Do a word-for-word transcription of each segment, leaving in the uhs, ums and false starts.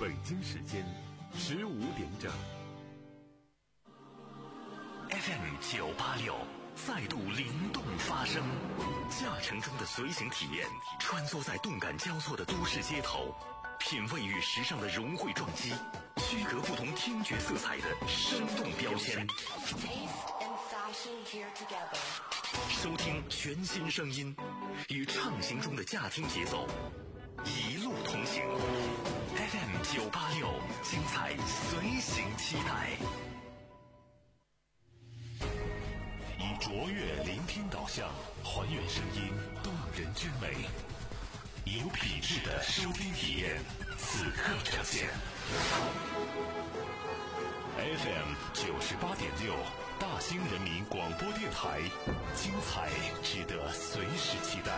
北京时间十五点整。 F M 九八六再度灵动发声，驾乘中的随行体验，穿梭在动感交错的都市街头，品味与时尚的融汇撞击，区隔不同听觉色彩的生动标签。收听全新声音，与畅行中的驾听节奏一路同行。F M 九八六，精彩随行期待。 以卓越聆听导向，还原声音动人之美，有品质的收听体验，此刻呈现。F M 九十八点六，大兴人民广播电台，精彩值得随时期待。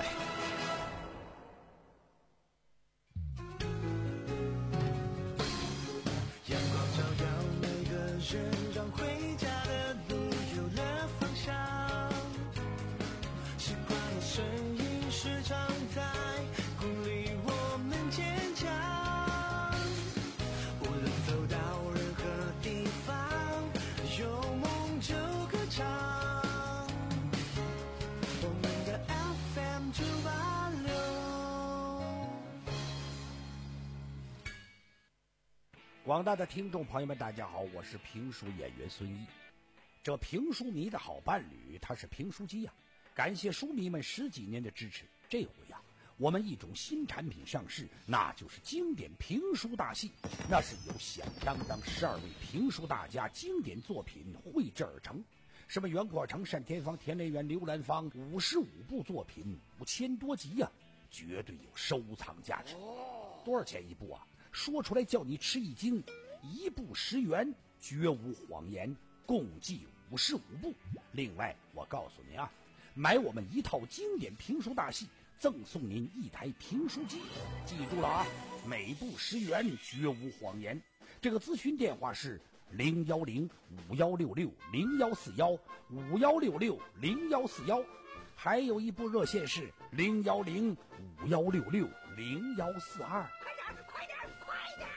阳光照耀每个人，让回家的路有了方向。习惯的声音时常在鼓励我们坚强。无论走到任何地方，有梦就歌唱。我们的 F M 九八六。 广大的听众朋友们，大家好，我是评书演员孙一。这评书迷的好伴侣，他是评书机呀、啊。感谢书迷们十几年的支持，这回呀、啊，我们一种新产品上市，那就是经典评书大戏。那是由响当当十二位评书大家经典作品绘制而成，什么袁阔成、单田芳、田连元、刘兰芳，五十五部作品，五千多集呀、啊，绝对有收藏价值。多少钱一部啊？说出来叫你吃一惊，一部十元，绝无谎言，共计五十五部。另外，我告诉您啊，买我们一套经典评书大戏，赠送您一台评书机。记住了啊，每部十元，绝无谎言。这个咨询电话是零幺零五幺六六零幺四幺五幺六六零幺四幺，还有一部热线是零幺零五幺六六零幺四二。 快点，快点，快点！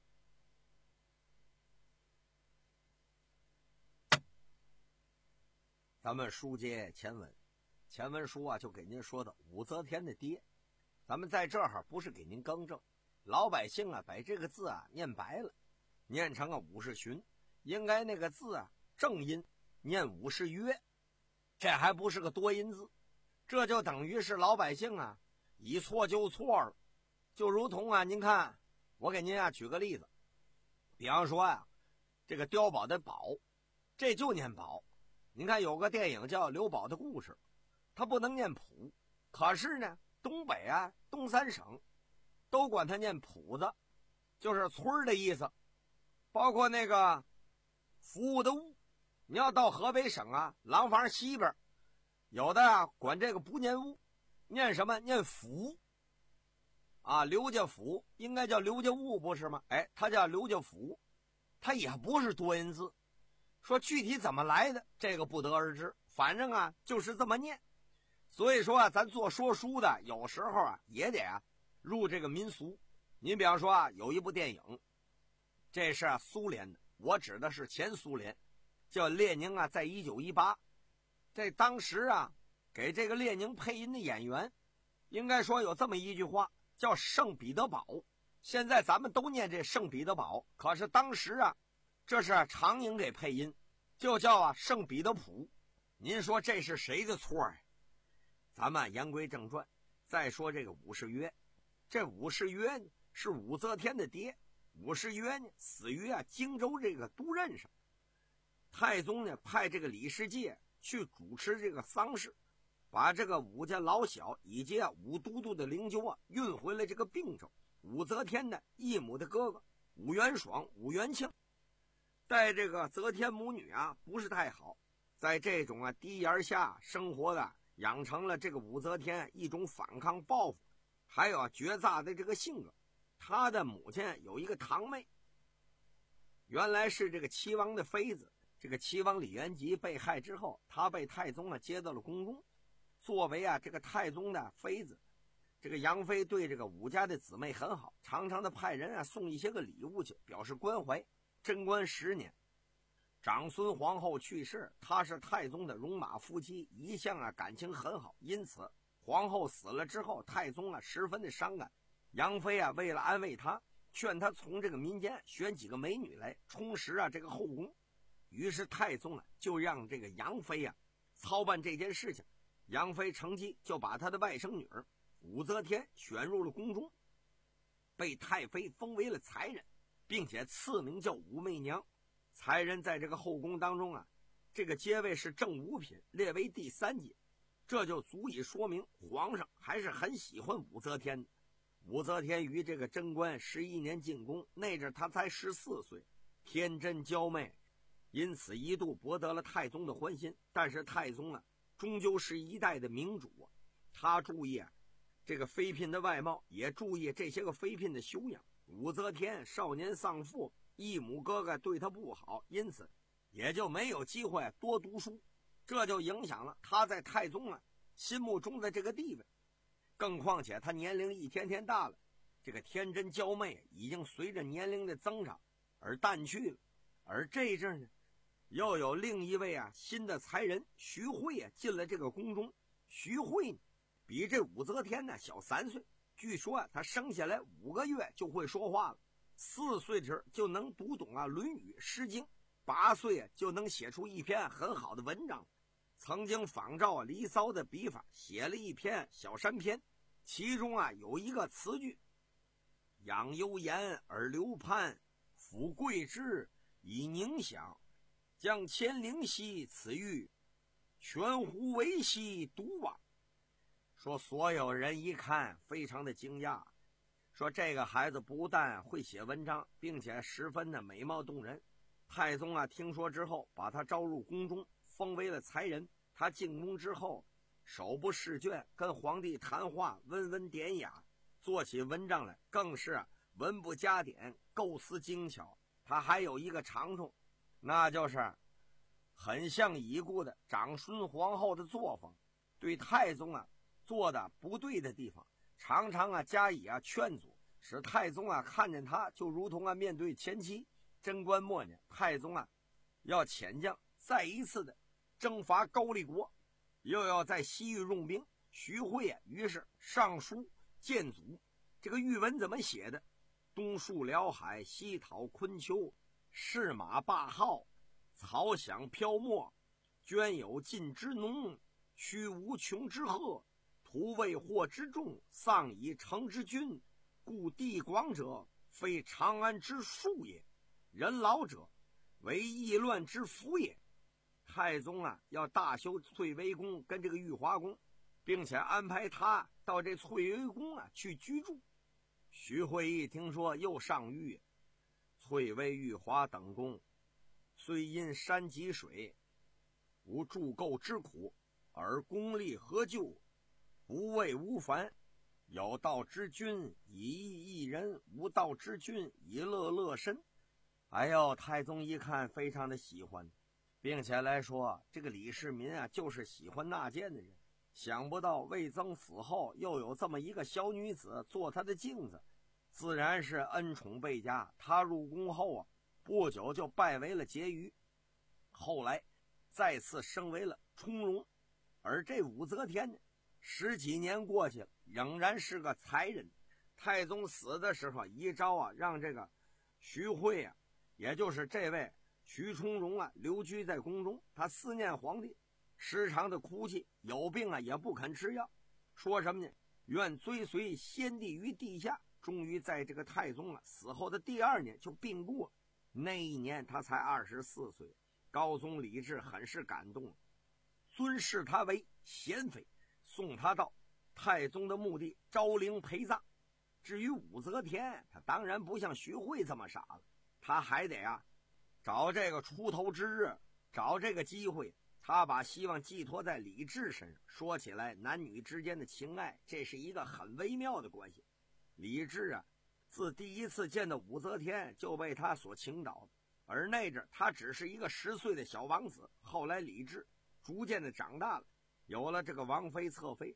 咱们书接前文，前文书啊就给您说的武则天的爹，咱们在这儿不是给您更正，老百姓啊把这个字啊念白了，念成啊武士勋，应该那个字啊正音念武士约，这还不是个多音字，这就等于是老百姓啊以错就错了。就如同啊您看，我给您啊举个例子，比方说啊这个碉堡的堡，这就念堡。您看有个电影叫刘宝的故事，他不能念谱，可是呢东北啊东三省都管他念谱子，就是村的意思。包括那个服务的务，你要到河北省啊廊坊西边，有的啊管这个不念务，念什么？念府啊，刘家府应该叫刘家务不是吗？哎，他叫刘家府，他也不是多音字。说具体怎么来的，这个不得而知，反正啊就是这么念。所以说啊咱做说书的有时候啊也得啊入这个民俗。您比方说啊有一部电影，这是啊苏联的，我指的是前苏联，叫列宁啊在一九一八。这当时啊给这个列宁配音的演员应该说有这么一句话，叫圣彼得堡。现在咱们都念这圣彼得堡，可是当时啊这是长英给配音，就叫啊圣彼得堡。您说这是谁的错呀？咱们言归正传，再说这个武士约。这武士约呢是武则天的爹，武士约呢死于啊荆州这个都任上。太宗呢派这个李世介去主持这个丧事，把这个武家老小以及啊武都督的灵柩啊运回了这个并州。武则天的义母的哥哥武元爽、武元庆待这个则天母女啊不是太好，在这种啊低檐下生活的，养成了这个武则天一种反抗报复还有啊决诈的这个性格。他的母亲有一个堂妹，原来是这个齐王的妃子。这个齐王李元吉被害之后，他被太宗啊接到了宫中，作为啊这个太宗的妃子， 这个杨妃对这个武家的姊妹很好，常常的派人啊送一些个礼物去表示关怀。贞观十年，长孙皇后去世，她是太宗的戎马夫妻，一向啊感情很好，因此皇后死了之后，太宗啊十分的伤感。杨妃啊为了安慰她，劝她从这个民间选几个美女来充实啊这个后宫。于是太宗呢就让这个杨妃啊操办这件事情。杨妃乘机就把她的外甥女儿武则天选入了宫中，被太妃封为了才人，并且赐名叫武媚娘。才人在这个后宫当中啊，这个阶位是正五品，列为第三阶，这就足以说明皇上还是很喜欢武则天的。武则天于这个贞观十一年进宫，那阵她才十四岁，天真娇媚，因此一度博得了太宗的欢心。但是太宗啊终究是一代的明主啊，他注意啊这个妃嫔的外貌，也注意这些个妃嫔的修养。武则天少年丧父，义母哥哥对她不好，因此也就没有机会多读书，这就影响了她在太宗啊心目中的这个地位。更况且她年龄一天天大了，这个天真娇媚已经随着年龄的增长而淡去了。而这阵呢，又有另一位啊新的才人徐慧啊进了这个宫中。徐慧呢比这武则天呢小三岁，据说啊她生下来五个月就会说话了，四岁时就能读懂啊《论语》《诗经》，八岁啊就能写出一篇很好的文章。曾经仿照啊《离骚》的笔法写了一篇小山篇，其中啊有一个词句：养悠言而流盼，抚桂枝以凝想，将乾陵兮此玉，全乎为兮独往。说所有人一看非常的惊讶，说这个孩子不但会写文章，并且十分的美貌动人。太宗啊听说之后，把他招入宫中，封为了才人。他进宫之后，手不释卷，跟皇帝谈话温文典雅，做起文章来更是文不加点，构思精巧。他还有一个长处，那就是很像已故的长孙皇后的作风，对太宗啊做的不对的地方，常常啊加以啊劝阻，使太宗啊看见他就如同啊面对前妻。贞观末年，太宗啊要遣将再一次的征伐高丽国，又要在西域用兵。徐慧啊于是上书谏阻。这个谕文怎么写的？东戍辽海，西讨昆丘，士马霸号，草响飘没，捐有尽之农，驱无穷之贺，徒未获之众，丧以成之君。故地广者，非长安之术也；人老者，为议乱之福也。太宗啊，要大修翠微宫跟这个玉华宫，并且安排他到这翠微宫啊去居住。徐慧一听说，又上谕：翠微、玉华等宫，虽因山积水，无筑构之苦，而功力何就，不畏无烦。有道之君以义一人，无道之君以乐乐身。哎呦，太宗一看非常的喜欢，并且来说这个李世民啊就是喜欢纳谏的人。想不到魏增死后又有这么一个小女子做他的镜子，自然是恩宠倍加。他入宫后啊不久就拜为了婕妤，后来再次升为了充容。而这武则天呢，十几年过去了，仍然是个才人。太宗死的时候，一招啊让这个徐慧啊，也就是这位徐充荣啊留居在宫中。他思念皇帝，时常的哭泣，有病啊也不肯吃药，说什么呢？愿追随先帝于地下。终于在这个太宗啊死后的第二年就病故了。那一年他才二十四岁。高宗李治很是感动，尊视他为贤妃，送他到太宗的墓地昭陵陪葬。至于武则天，他当然不像徐慧这么傻了，他还得啊找这个出头之日，找这个机会。他把希望寄托在李治身上。说起来，男女之间的情爱，这是一个很微妙的关系。李治啊自第一次见到武则天就被他所倾倒，而那阵他只是一个十岁的小王子。后来李治逐渐的长大了，有了这个王妃侧妃，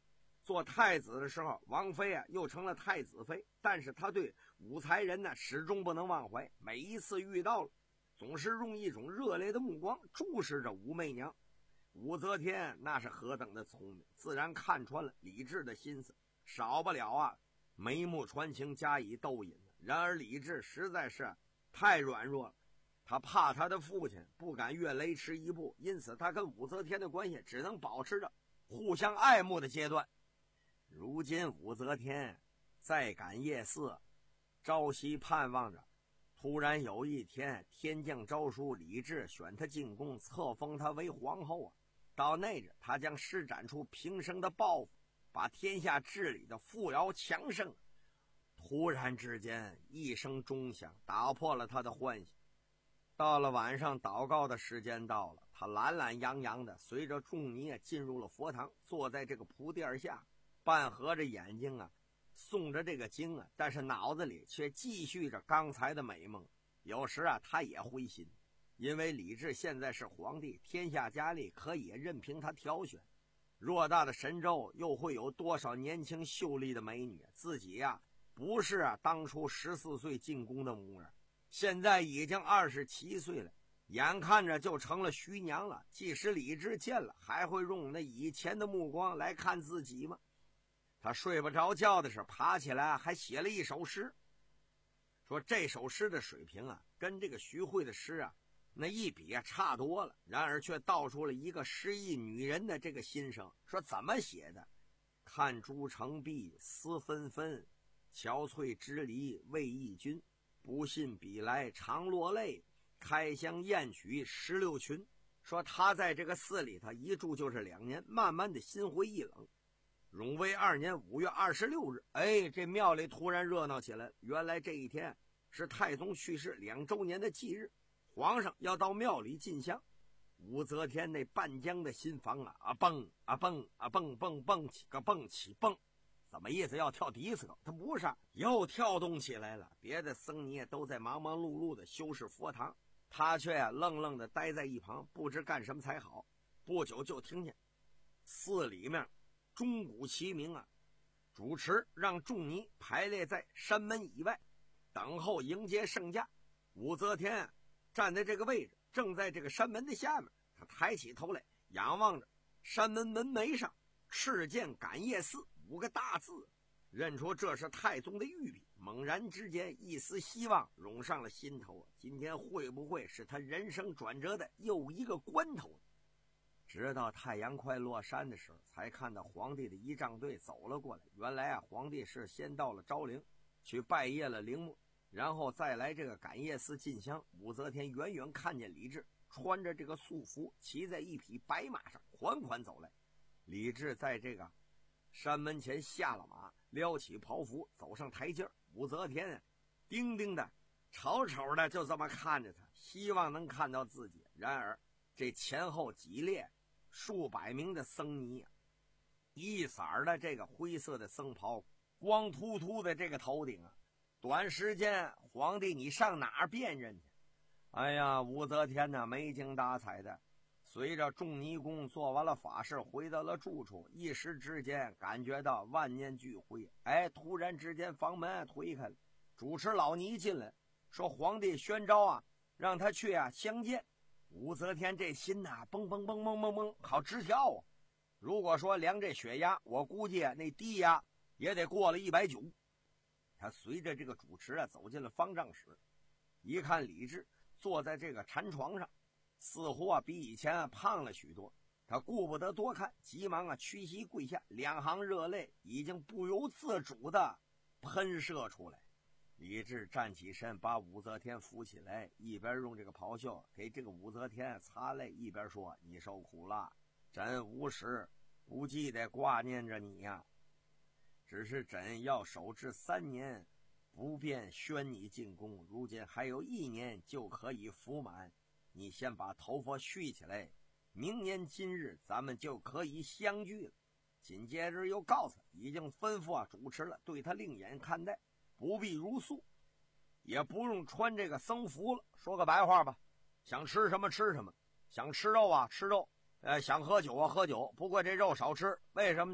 做太子的时候，王妃啊又成了太子妃，但是他对武才人呢始终不能忘怀，每一次遇到了，总是用一种热烈的目光注视着武媚娘。武则天那是何等的聪明，自然看穿了李治的心思，少不了啊眉目传情加以逗引。然而李治实在是太软弱了，他怕他的父亲，不敢越雷池一步，因此他跟武则天的关系只能保持着互相爱慕的阶段。如今武则天在赶夜寺，朝夕盼望着，突然有一天天降诏书，李治选他进宫，册封他为皇后啊。到那日，他将施展出平生的抱负，把天下治理的富饶强盛。突然之间，一声钟响打破了他的幻想。到了晚上，祷告的时间到了，他懒懒洋洋的随着仲尼进入了佛堂，坐在这个蒲垫下，半合着眼睛啊，诵着这个经啊，但是脑子里却继续着刚才的美梦。有时啊，他也灰心，因为李治现在是皇帝，天下佳丽可以任凭他挑选，偌大的神州又会有多少年轻秀丽的美女？自己呀、啊，不是啊当初十四岁进宫的模样，现在已经二十七岁了，眼看着就成了徐娘了。即使李治见了，还会用那以前的目光来看自己吗？他睡不着觉的时候，爬起来还写了一首诗，说这首诗的水平啊，跟这个徐汇的诗啊那一比啊差多了，然而却道出了一个失意女人的这个心声。说怎么写的？看朱成碧思纷纷，憔悴之离为忆君，不信比来常落泪，开箱验取石榴裙。说他在这个寺里头一住就是两年，慢慢的心灰意冷。永徽二年五月二十六日，哎，这庙里突然热闹起来。原来这一天是太宗去世两周年的忌日，皇上要到庙里进香。武则天那半僵的心房啊，啊蹦啊蹦啊蹦蹦蹦起个蹦起蹦，怎么意思？要跳迪斯科？他不是，又跳动起来了。别的僧尼都在忙忙碌碌的修饰佛堂，他却啊愣愣的待在一旁，不知干什么才好。不久就听见寺里面钟鼓齐鸣啊，主持让众尼排列在山门以外，等候迎接圣驾。武则天啊站在这个位置，正在这个山门的下面。他抬起头来，仰望着山门门楣上敕建感业寺五个大字，认出这是太宗的御笔。猛然之间，一丝希望涌上了心头。今天会不会是他人生转折的又一个关头？直到太阳快落山的时候，才看到皇帝的仪仗队走了过来。原来啊，皇帝是先到了昭陵去拜谒了陵墓，然后再来这个感业寺进香。武则天远远看见李治穿着这个素服，骑在一匹白马上缓缓走来。李治在这个山门前下了马，撩起袍服走上台阶。武则天叮叮的瞅瞅的就这么看着他，希望能看到自己。然而这前后几列数百名的僧尼，一色儿的这个灰色的僧袍，光秃秃的这个头顶啊，短时间皇帝你上哪儿辨认去？哎呀，武则天呢没精打采的随着仲尼公做完了法事，回到了住处，一时之间感觉到万念俱灰。哎，突然之间房门推开了，主持老尼进来，说皇帝宣召啊，让他去啊相见。武则天这心呐、啊，蹦蹦蹦蹦蹦蹦，好直跳啊！如果说量这血压，我估计那低压也得过了一百九。他随着这个主持啊走进了方丈室，一看李治坐在这个禅床上，似乎啊比以前啊胖了许多。他顾不得多看，急忙啊屈膝跪下，两行热泪已经不由自主的喷射出来。李治站起身，把武则天扶起来，一边用这个袍袖给这个武则天擦泪，一边说：“你受苦了，朕无时不记得挂念着你呀、啊。只是朕要守至三年，不便宣你进宫。如今还有一年就可以服满，你先把头发蓄起来，明年今日咱们就可以相聚了。”紧接着又告诉他，已经吩咐啊主持了，对他另眼看待。不必如素，也不用穿这个僧服了。说个白话吧，想吃什么吃什么，想吃肉啊吃肉，呃，想喝酒啊喝酒。不过这肉少吃，为什么呢？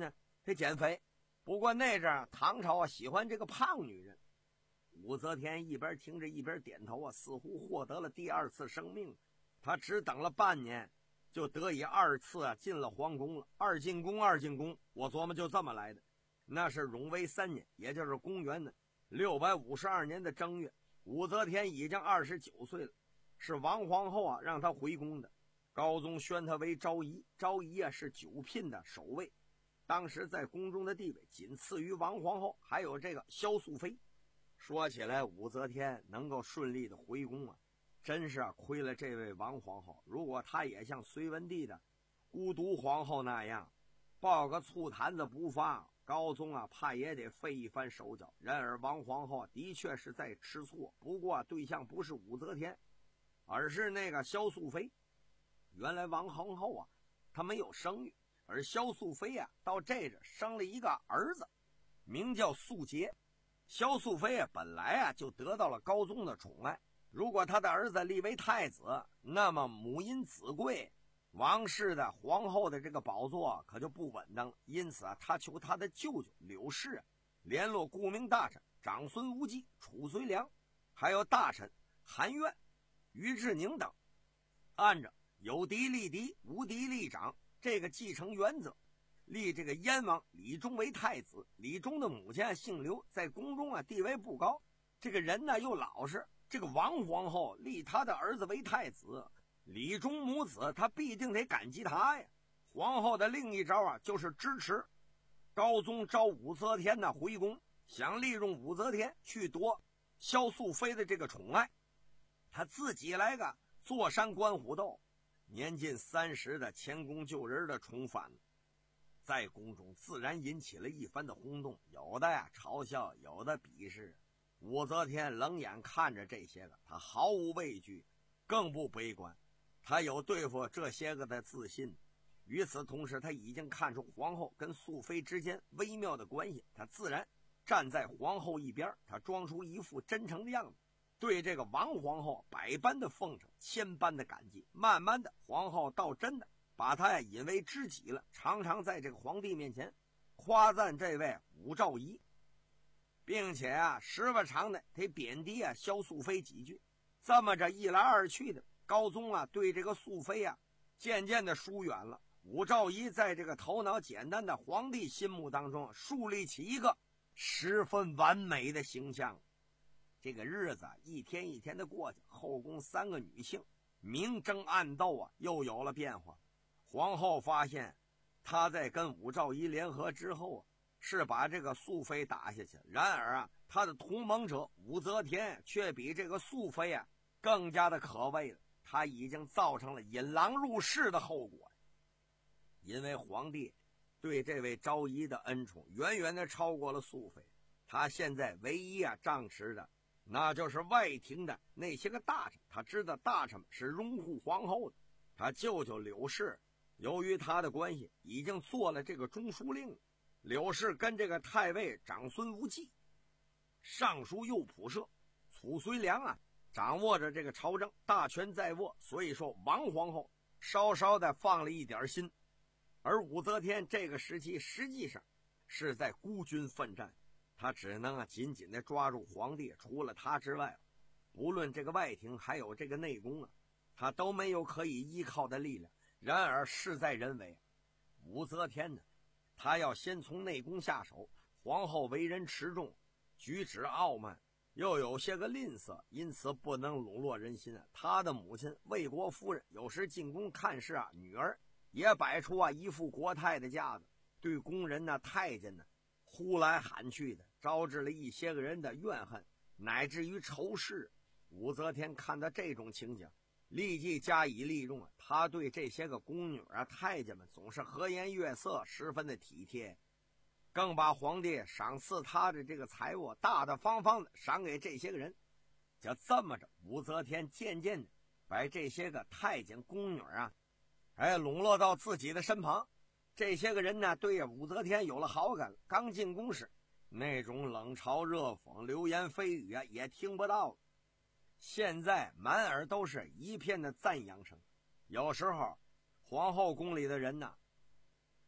得减肥。不过那阵儿唐朝啊喜欢这个胖女人。武则天一边听着一边点头啊，似乎获得了第二次生命。他只等了半年，就得以二次啊进了皇宫了。二进宫，二进宫，我琢磨就这么来的。那是永徽三年，也就是公元的六百五十二年的正月，武则天已经二十九岁了，是王皇后啊让她回宫的。高宗宣她为昭仪，昭仪啊是九品的守卫，当时在宫中的地位仅次于王皇后，还有这个萧素妃。说起来，武则天能够顺利的回宫啊，真是啊亏了这位王皇后。如果她也像隋文帝的孤独皇后那样抱个醋坛子不放，高宗啊怕也得费一番手脚。然而王皇后的确是在吃醋，不过对象不是武则天，而是那个萧素妃。原来王皇后啊她没有生育，而萧素妃啊到这着生了一个儿子，名叫素节。萧素妃啊本来啊就得到了高宗的宠爱，如果他的儿子立为太子，那么母因子贵，王室的皇后的这个宝座可就不稳当了。因此啊，他求他的舅舅柳氏啊联络顾命大臣长孙无忌、褚遂良，还有大臣韩苑、于志宁等，按照有嫡立嫡，无嫡立长这个继承原则，立这个燕王李忠为太子。李忠的母亲啊姓刘，在宫中啊地位不高，这个人呢又老实。这个王皇后立他的儿子为太子，李忠母子他必定得感激他呀。皇后的另一招啊就是支持高宗召武则天呢回宫，想利用武则天去夺萧素妃的这个宠爱，他自己来个坐山观虎斗。年近三十的前宫旧人的重返，在宫中自然引起了一番的轰动，有的呀嘲笑，有的鄙视。武则天冷眼看着这些个，她毫无畏惧，更不悲观，她有对付这些个的自信。与此同时，她已经看出皇后跟素妃之间微妙的关系，她自然站在皇后一边，她装出一副真诚的样子，对这个王皇后百般的奉承，千般的感激。慢慢的，皇后倒真的把她呀引为知己了，常常在这个皇帝面前夸赞这位武曌仪，并且啊时不常的得贬低啊萧素妃几句。这么着一来二去的，高宗啊对这个素妃啊渐渐的疏远了。武曌仪在这个头脑简单的皇帝心目当中树立起一个十分完美的形象。这个日子一天一天的过去，后宫三个女性明争暗斗啊又有了变化。皇后发现她在跟武曌仪联合之后啊是把这个素妃打下去，然而啊她的同盟者武则天却比这个素妃啊更加的可畏了，她已经造成了引狼入室的后果。因为皇帝对这位昭仪的恩宠远远的超过了素妃，他现在唯一啊仗持的那就是外廷的那些个大臣，他知道大臣们是拥护皇后的。他舅舅柳氏由于他的关系已经做了这个中书令了，柳氏跟这个太尉长孙无忌、尚书右仆射褚遂良啊掌握着这个朝政，大权在握，所以说王皇后稍稍的放了一点心。而武则天这个时期实际上是在孤军奋战，他只能啊紧紧的抓住皇帝，除了他之外，不论这个外廷还有这个内宫啊，他都没有可以依靠的力量。然而事在人为，武则天呢，他要先从内宫下手。皇后为人持重，举止傲慢，又有些个吝啬，因此不能笼络人心啊。他的母亲魏国夫人有时进宫看事啊，女儿也摆出啊一副国太的架子，对宫人呢、太监呢呼来喊去的，招致了一些个人的怨恨，乃至于仇视。武则天看到这种情景，立即加以利用啊。他对这些个宫女啊、太监们总是和颜悦色，十分的体贴，更把皇帝赏赐他的这个财物大大方方的赏给这些个人。就这么着，武则天渐渐的把这些个太监宫女啊哎，笼络到自己的身旁。这些个人呢，对武则天有了好感。刚进宫时，那种冷嘲热讽、流言蜚语啊，也听不到了。现在满耳都是一片的赞扬声。有时候，皇后宫里的人呢，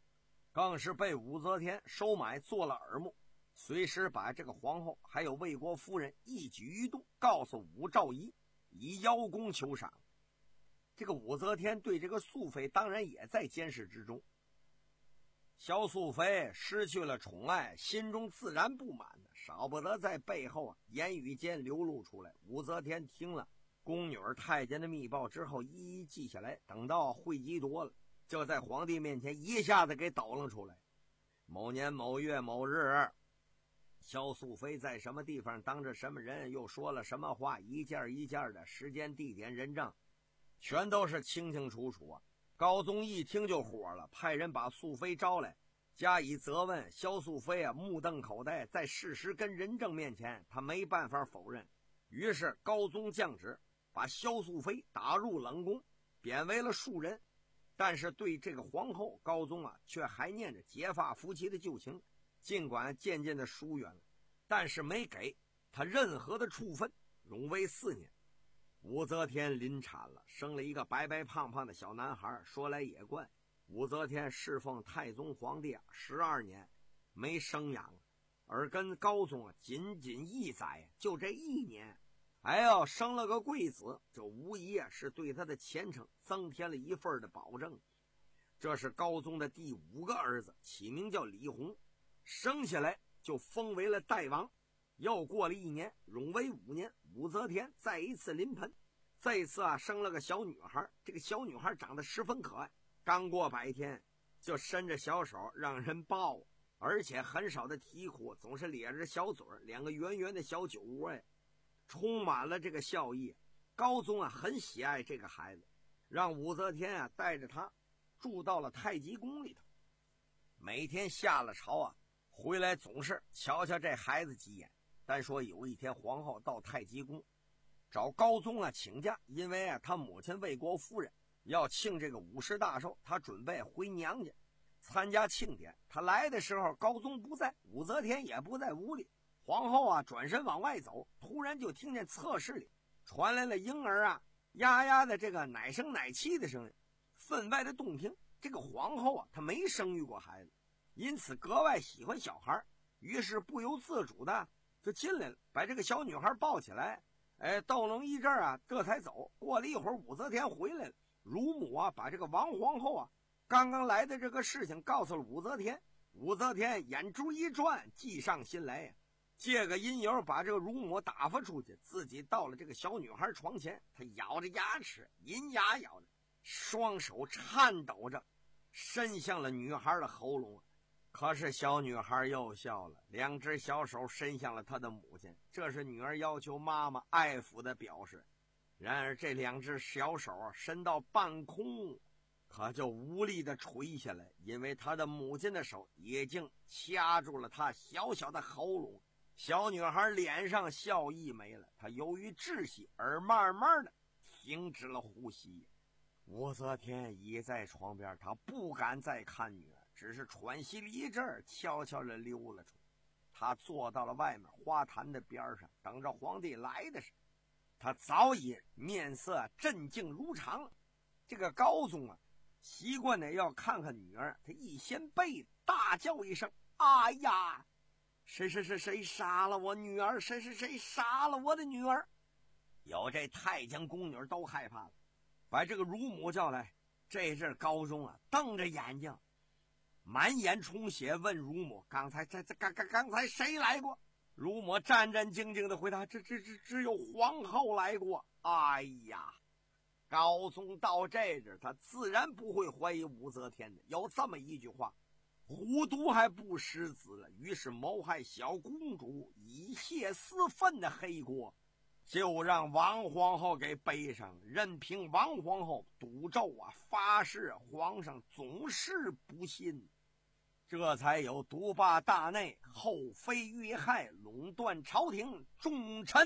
更是被武则天收买做了耳目，随时把这个皇后还有魏国夫人一举一动告诉武曌仪，以邀功求赏。这个武则天对这个素妃当然也在监视之中。萧素妃失去了宠爱，心中自然不满的，少不得在背后啊言语间流露出来。武则天听了宫女太监的密报之后，一一记下来，等到汇集多了，就在皇帝面前一下子给抖了出来。某年某月某日，萧素妃在什么地方当着什么人，又说了什么话，一件一件的时间地点人证全都是清清楚楚啊。高宗一听就火了，派人把素妃招来加以责问。萧素妃啊目瞪口呆，在事实跟人证面前他没办法否认。于是高宗降旨把萧素妃打入冷宫，贬为了庶人。但是对这个皇后，高宗啊却还念着结发夫妻的旧情，尽管渐渐的疏远了，但是没给他任何的处分。永为四年，武则天临产了，生了一个白白胖胖的小男孩。说来也怪，武则天侍奉太宗皇帝啊十二年没生养，而跟高宗啊仅仅一载，就这一年，哎呦生了个贵子，这无疑啊是对他的前程增添了一份的保证。这是高宗的第五个儿子，起名叫李弘，生下来就封为了代王。又过了一年，永为五年，武则天再一次临盆，这一次啊生了个小女孩。这个小女孩长得十分可爱，刚过百天就伸着小手让人抱，而且很少的啼哭，总是咧着小嘴，两个圆圆的小酒窝，哎，充满了这个笑意。高宗啊很喜爱这个孩子，让武则天啊带着他住到了太极宫里头，每天下了朝啊回来总是瞧瞧这孩子几眼。单说有一天，皇后到太极宫找高宗啊请假，因为啊他母亲魏国夫人要庆这个五十大寿，他准备回娘家参加庆典。他来的时候高宗不在，武则天也不在屋里。皇后啊转身往外走，突然就听见侧室里传来了婴儿啊呀呀的这个奶声奶气的声音，分外的动听。这个皇后啊她没生育过孩子，因此格外喜欢小孩，于是不由自主的就进来了，把这个小女孩抱起来，哎，逗弄一阵啊，这才走。过了一会儿，武则天回来了，乳母啊把这个王皇后啊刚刚来的这个事情告诉了武则天。武则天眼珠一转，计上心来呀，借个因由把这个乳母打发出去，自己到了这个小女孩床前，她咬着牙齿，银牙咬着，双手颤抖着伸向了女孩的喉咙。可是小女孩又笑了，两只小手伸向了她的母亲，这是女儿要求妈妈爱抚的表示。然而这两只小手伸到半空，可就无力的垂下来，因为她的母亲的手已经掐住了她小小的喉咙。小女孩脸上笑意没了，她由于窒息而慢慢的停止了呼吸。武则天倚在床边，她不敢再看女儿，只是喘息了一阵，悄悄地溜了出去。他坐到了外面花坛的边上，等着皇帝来的时候，他早已面色镇静如常了。这个高宗啊，习惯的要看看女儿，他一掀被，大叫一声：“哎呀！谁谁谁谁杀了我女儿？谁谁谁杀了我的女儿？”有这太监宫女都害怕了，把这个乳母叫来。这阵高宗啊，瞪着眼睛，满眼充血，问乳母：“刚才这这刚刚刚才谁来过？”乳母战战兢兢的回答：“这这这只有皇后来过。”哎呀，高宗到这阵，他自然不会怀疑武则天的。有这么一句话：“虎毒还不食子了。”于是谋害小公主、以泄私愤的黑锅，就让王皇后给背上，任凭王皇后赌咒啊，发誓皇上总是不信，这才有独霸大内、后妃遇害、垄断朝廷、重臣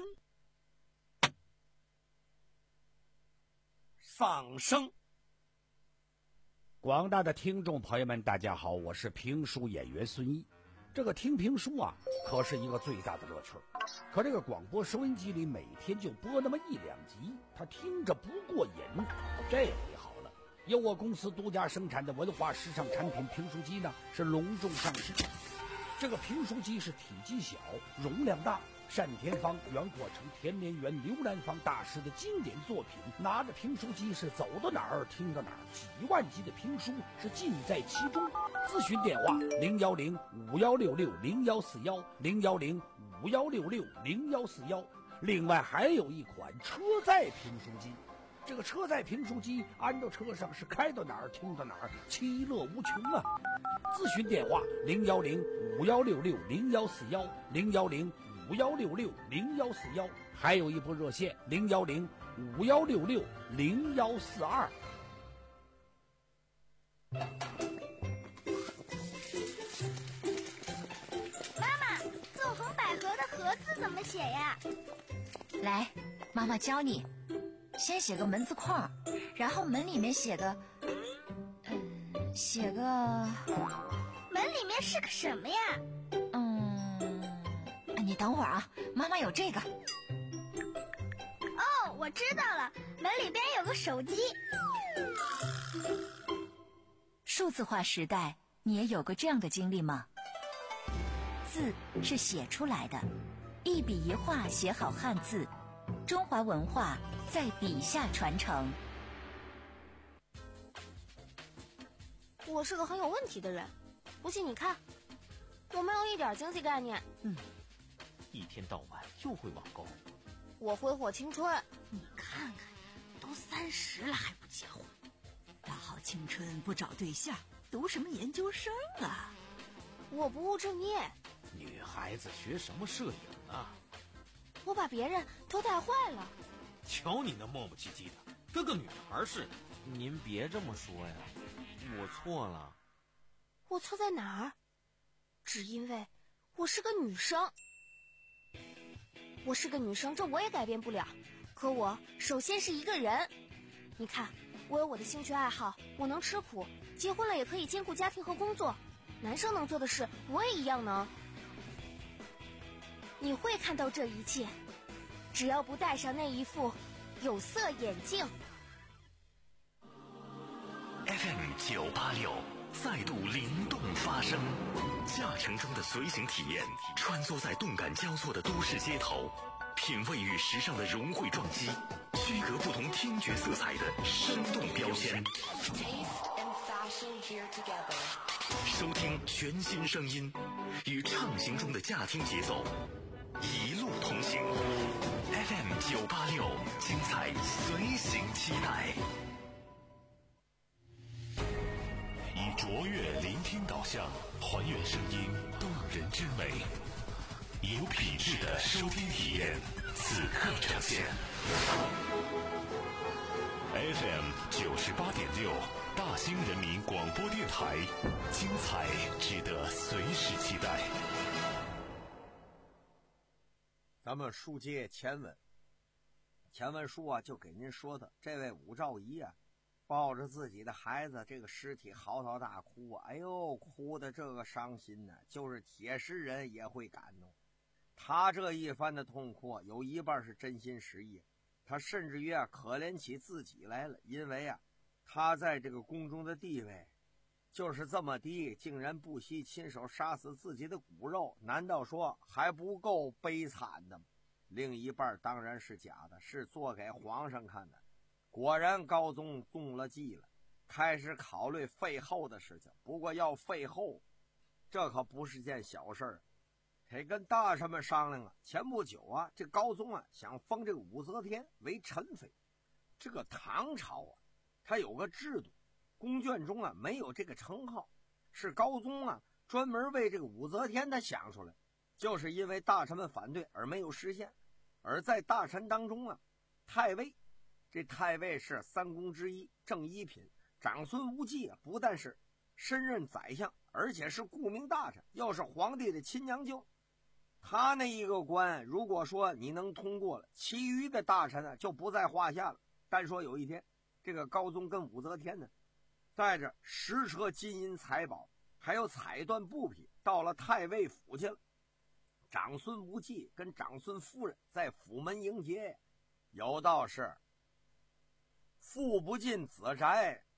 丧生。 广大的听众朋友们，大家好，我是评书演员孙一。这个听评书啊，可是一个最大的乐趣。可这个广播收音机里每天就播那么一两集，他听着不过瘾。这回好了， 由我公司独家生产的文化时尚产品评书机呢是隆重上市。这个评书机是体积小，容量大，单田芳、袁阔成、田连元、刘兰芳大师的经典作品，拿着评书机是走到哪儿听到哪儿，几万集的评书是尽在其中。咨询电话零幺零五幺六六零幺四幺零幺零五幺六六零幺四幺。另外还有一款车载评书机，这个车载评书机安到车上是开到哪儿听到哪儿，其乐无穷啊！咨询电话零幺零五幺六六零幺四幺零幺零五幺六六零幺四幺，还有一部热线零幺零五幺六六零幺四二。 妈妈，纵横捭阖的阖字怎么写呀？ 来，妈妈教你。先写个门字框，然后门里面写个，嗯，写个， 门里面是个什么呀？ 嗯，你等会儿啊，妈妈有这个。 哦，我知道了，门里边有个手机。 数字化时代，你也有过这样的经历吗？字是写出来的，一笔一画写好汉字，中华文化在笔下传承。 我是个很有问题的人，不信你看，我没有一点经济概念。 嗯，一天到晚就会网购。 我挥霍青春， 你看看，都三十了还不结婚，大好青春不找对象，读什么研究生啊？ 我不务正业。 女孩子学什么摄影啊？ 我把别人都带坏了。 瞧你那磨磨唧唧的，跟个女孩似的。 您别这么说呀，我错了。 我错在哪儿？只因为我是个女生。我是个女生，这我也改变不了。可我首先是一个人。你看，我有我的兴趣爱好，我能吃苦，结婚了也可以兼顾家庭和工作。男生能做的事，我也一样能。你会看到这一切，只要不戴上那一副有色眼镜。 F M 九八六再度灵动发声，驾乘中的随行体验，穿梭在动感交错的都市街头，品味与时尚的融汇撞击，区隔不同听觉色彩的生动标签。收听全新声音，与畅行中的驾听节奏，一路同行。F M 九八六，精彩随行期待。 以卓越聆听导向，还原声音动人之美，有品质的收听体验，此刻呈现。F M 九十八点六，大兴人民广播电台，精彩值得随时期待。 咱们书接前文，前文书啊，就给您说的这位武兆仪啊，抱着自己的孩子这个尸体嚎啕大哭啊，哎呦，哭的这个伤心呢、啊，就是铁石人也会感动。他这一番的痛哭，有一半是真心实意，他甚至于啊可怜起自己来了，因为啊他在这个宫中的地位就是这么低，竟然不惜亲手杀死自己的骨肉，难道说还不够悲惨的吗？另一半当然是假的，是做给皇上看的。果然高宗动了计了，开始考虑废后的事情。不过要废后，这可不是件小事儿，得跟大臣们商量啊。前不久啊，这高宗啊想封这个武则天为宸妃。这个唐朝啊，它有个制度，宫卷中啊没有这个称号，是高宗啊专门为这个武则天他想出来，就是因为大臣们反对而没有实现。而在大臣当中啊，太尉，这太尉是三公之一，正一品。长孙无忌啊，不但是身任宰相，而且是顾命大臣，又是皇帝的亲娘舅。他那一个官，如果说你能通过了，其余的大臣呢就不在话下了。单说有一天，这个高宗跟武则天呢，带着十车金银财宝，还有彩缎布匹，到了太尉府去了。长孙无忌跟长孙夫人在府门迎接，有道是父不进子宅，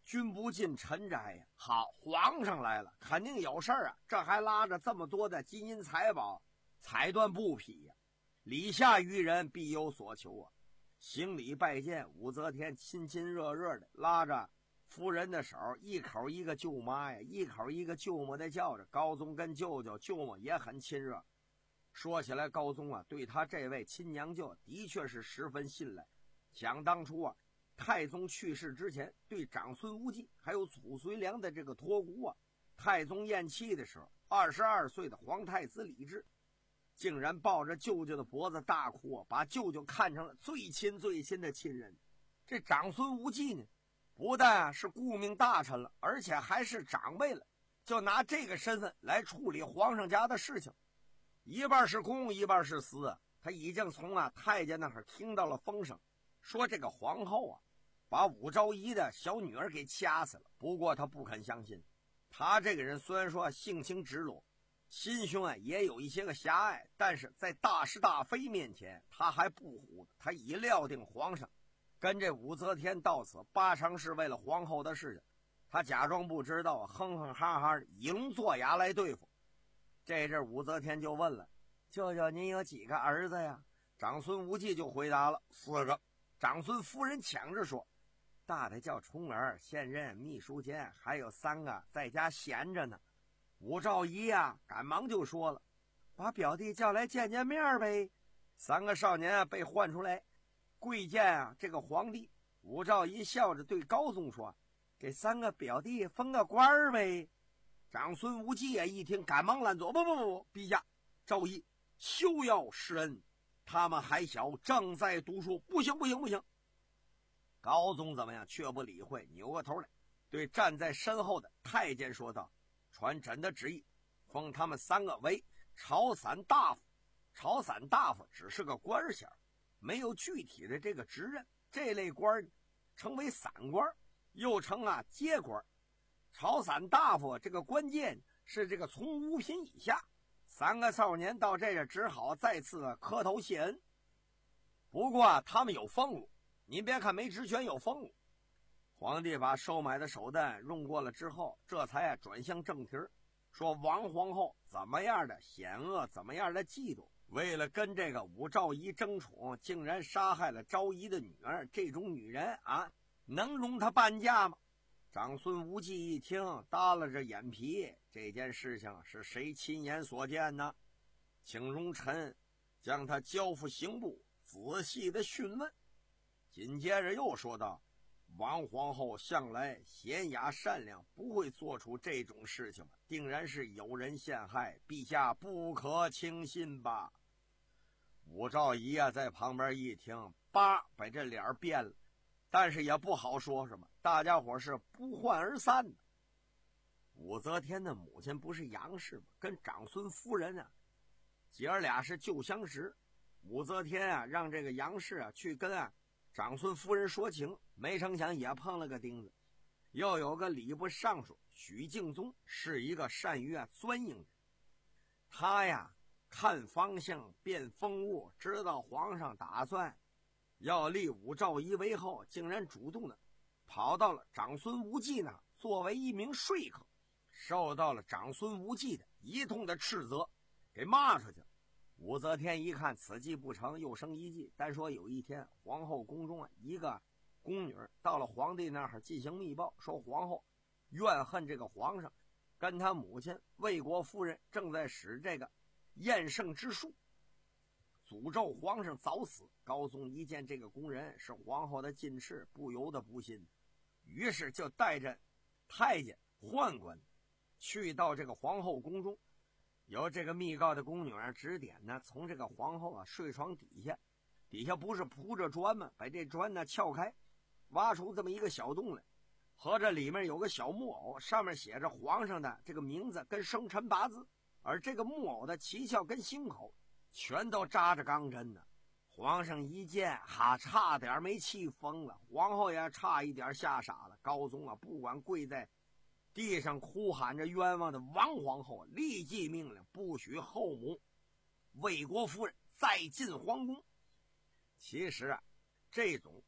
君不进臣斋呀！好，皇上来了，肯定有事儿啊！这还拉着这么多的金银财宝，彩缎布匹呀！礼下于人，必有所求啊！行礼拜见，武则天亲亲热热的拉着夫人的手，一口一个舅妈呀，一口一个舅母的叫着。高宗跟舅舅舅母也很亲热。说起来，高宗啊，对他这位亲娘舅的确是十分信赖。想当初啊，太宗去世之前，对长孙无忌还有褚遂良的这个托孤啊，太宗咽气的时候，二十二岁的皇太子李治竟然抱着舅舅的脖子大哭啊，把舅舅看成了最亲最亲的亲人。这长孙无忌呢，不但是顾命大臣了，而且还是长辈了，就拿这个身份来处理皇上家的事情，一半是公，一半是私啊。他已经从啊太监那儿听到了风声，说这个皇后啊把武昭仪的小女儿给掐死了。不过他不肯相信，他这个人虽然说性情直裸，心胸啊也有一些个狭隘，但是在大是大非面前他还不糊。他已料定皇上跟这武则天到此八成是为了皇后的事情，他假装不知道，哼哼哈哈以聋作哑来对付。这阵武则天就问了：舅舅您有几个儿子呀？长孙无忌就回答了：四个。长孙夫人抢着说：大的叫重儿，现任秘书监，还有三个在家闲着呢。武昭仪呀赶忙就说了：把表弟叫来见见面呗。三个少年啊被唤出来跪见啊这个皇帝。武昭仪笑着对高宗说：给三个表弟封个官儿呗。长孙无忌也一听赶忙拦阻：不不不不，陛下，昭仪休要施恩，他们还小，正在读书，不行不行不行。高宗怎么样却不理会，扭过头来对站在身后的太监说道：传朕的旨意，封他们三个为朝散大夫。朝散大夫只是个官衔，没有具体的这个职任，这类官称为散官，又称啊阶官。朝散大夫这个关键是这个从五品以下。三个少年到这儿只好再次磕头谢恩。不过、啊、他们有俸禄，您别看没职权，有俸禄。皇帝把收买的手段用过了之后，这才、啊、转向正题，说王皇后怎么样的险恶，怎么样的嫉妒，为了跟这个武昭仪争宠，竟然杀害了昭仪的女儿。这种女人啊，能容她伴驾吗？长孙无忌一听，耷拉着眼皮，这件事情是谁亲眼所见呢？请容臣将他交付刑部，仔细的讯问。紧接着又说道：王皇后向来贤雅善良，不会做出这种事情，定然是有人陷害，陛下不可轻信吧。武昭仪啊在旁边一听，叭把这脸变了，但是也不好说什么，大家伙是不欢而散的。武则天的母亲不是杨氏吗？跟长孙夫人啊姐儿俩是旧相识。武则天啊让这个杨氏啊去跟啊长孙夫人说情，没成想也碰了个钉子。又有个礼部尚书许敬宗，是一个善于啊钻营的，他呀看方向变风物，知道皇上打算要立武昭仪为后，竟然主动的跑到了长孙无忌那儿，作为一名说客，受到了长孙无忌的一通的斥责，给骂出去了。武则天一看此计不成，又生一计。单说有一天，皇后宫中啊一个宫女到了皇帝那儿进行密报，说皇后怨恨这个皇上跟他母亲魏国夫人正在使这个厌胜之术，诅咒皇上早死。高宗一见这个宫人是皇后的近侍，不由得不信，于是就带着太监宦官去到这个皇后宫中。由这个密告的宫女啊指点呢，从这个皇后啊睡床底下，底下不是铺着砖吗？把这砖呢撬开，挖出这么一个小洞来，合着里面有个小木偶，上面写着皇上的这个名字跟生辰八字，而这个木偶的七窍跟心口全都扎着钢针呢。皇上一见，哈，差点没气疯了，皇后也差一点吓傻了。高宗啊不管跪在地上哭喊着冤枉的王皇后，立即命令不许后母魏国夫人再进皇宫。其实啊，这种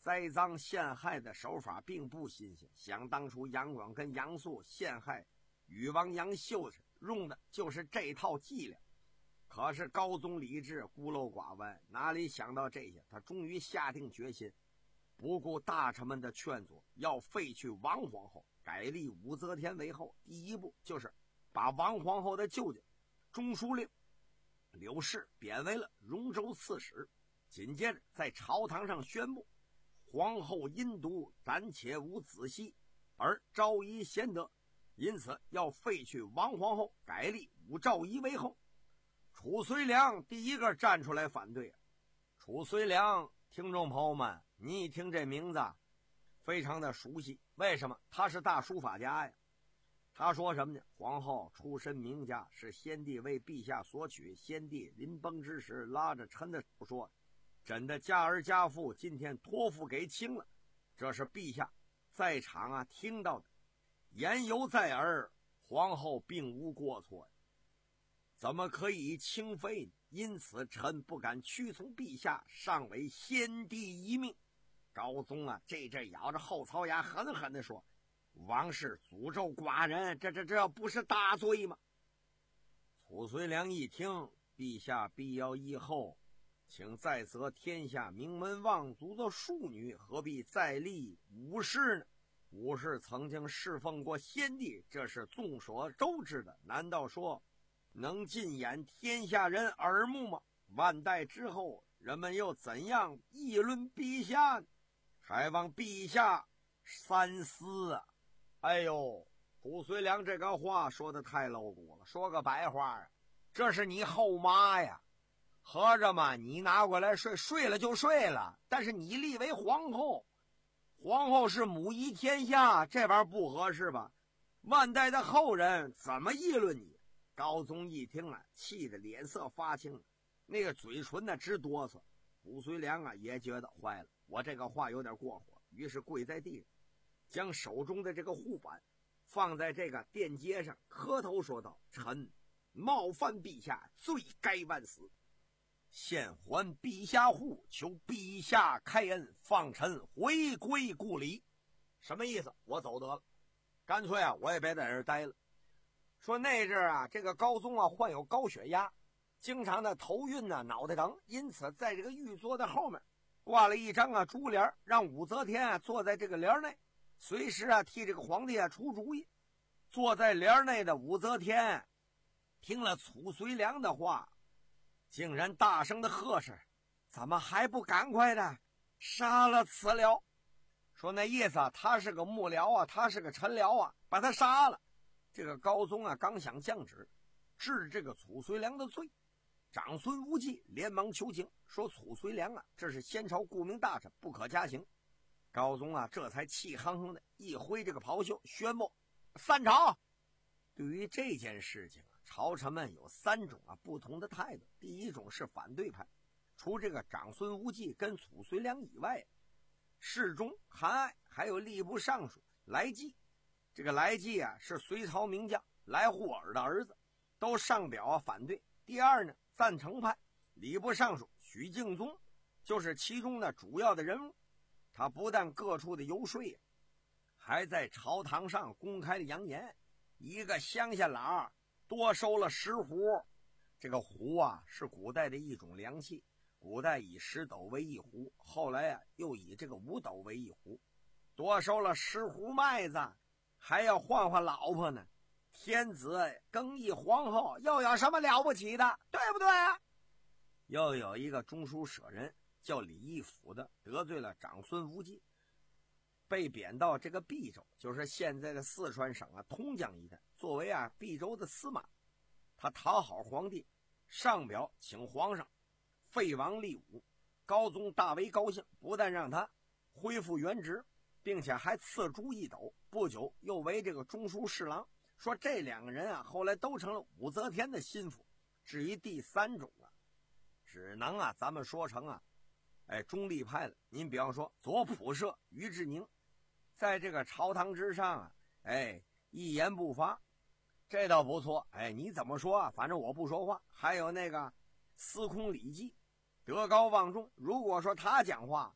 栽赃陷害的手法并不新鲜。想当初杨广跟杨素陷害禹王杨秀才，用的就是这套伎俩。可是高宗李治孤陋寡闻，哪里想到这些？他终于下定决心，不顾大臣们的劝阻，要废去王皇后，改立武则天为后。第一步就是把王皇后的舅舅中书令柳氏贬为了荣州刺史。紧接着在朝堂上宣布，皇后因毒暂且无子息，而昭仪贤德，因此要废去王皇后，改立武昭仪为后。褚遂良第一个站出来反对。褚遂良，听众朋友们，你一听这名字非常的熟悉，为什么？他是大书法家呀。他说什么呢？皇后出身名家，是先帝为陛下所娶。先帝临崩之时，拉着臣的手说：“朕的家儿家父今天托付给卿了。”这是陛下在场啊听到的，言犹在耳，皇后并无过错，怎么可以轻废呢？因此臣不敢屈从陛下，上为先帝遗命。高宗啊这阵咬着后槽牙狠狠地说：“王氏诅咒寡人，这这这不是大罪吗？”褚遂良一听，陛下必要以后，请再择天下名门望族的庶女，何必再立武氏呢？武氏曾经侍奉过先帝，这是众所周知的，难道说能尽掩天下人耳目吗？万代之后，人们又怎样议论陛下呢？还望陛下三思啊！哎呦，褚遂良这个话说的太露骨了。说个白话啊，这是你后妈呀，合着嘛，你拿过来睡，睡了就睡了，但是你立为皇后，皇后是母仪天下，这玩意儿不合适吧？万代的后人怎么议论你？高宗一听啊，气得脸色发青，那个嘴唇呢直哆嗦。褚遂良啊也觉得坏了，我这个话有点过火，于是跪在地上，将手中的这个护板放在这个殿阶上，磕头说道：“臣冒犯陛下，罪该万死，现还陛下护，求陛下开恩，放臣回归故里。”什么意思？我走得了，干脆啊我也别在这儿待了。说那阵啊这个高宗啊患有高血压，经常的头晕呢、啊、脑袋疼，因此在这个御座的后面挂了一张啊珠帘，让武则天啊坐在这个帘内，随时啊替这个皇帝啊出主意。坐在帘内的武则天听了褚遂良的话，竟然大声的呵斥：“怎么还不赶快的杀了此僚？”说那意思啊，他是个幕僚啊，他是个臣僚啊，把他杀了。这个高宗啊刚想降旨治这个褚遂良的罪，长孙无忌连忙求情，说褚遂良啊这是先朝顾命大臣，不可加刑。高宗啊这才气哼哼的一挥这个袍袖，宣布散朝。对于这件事情啊，朝臣们有三种啊不同的态度。第一种是反对派，除这个长孙无忌跟褚遂良以外，侍中韩爱还有吏部尚书来济。这个来济啊是隋朝名将来护尔的儿子，都上表啊反对。第二呢，赞成派礼部尚书许敬宗就是其中的主要的人物，他不但各处的游说，还在朝堂上公开的扬言，一个乡下佬多收了十斛。这个斛啊是古代的一种粮器，古代以十斗为一斛，后来啊又以这个五斗为一斛，多收了十斛麦子，还要换换老婆呢。天子更易皇后，又有什么了不起的，对不对啊？又有一个中书舍人叫李义府的，得罪了长孙无忌，被贬到这个毕州，就是现在的四川省啊通江一带，作为啊毕州的司马。他讨好皇帝，上表请皇上废王立武。高宗大为高兴，不但让他恢复原职，并且还赐朱一斗，不久又为这个中书侍郎。说这两个人啊后来都成了武则天的心腹。至于第三种啊，只能啊咱们说成啊哎中立派了。您比方说左仆射于志宁，在这个朝堂之上啊哎一言不发，这倒不错，哎你怎么说啊，反正我不说话。还有那个司空李绩，德高望重，如果说他讲话，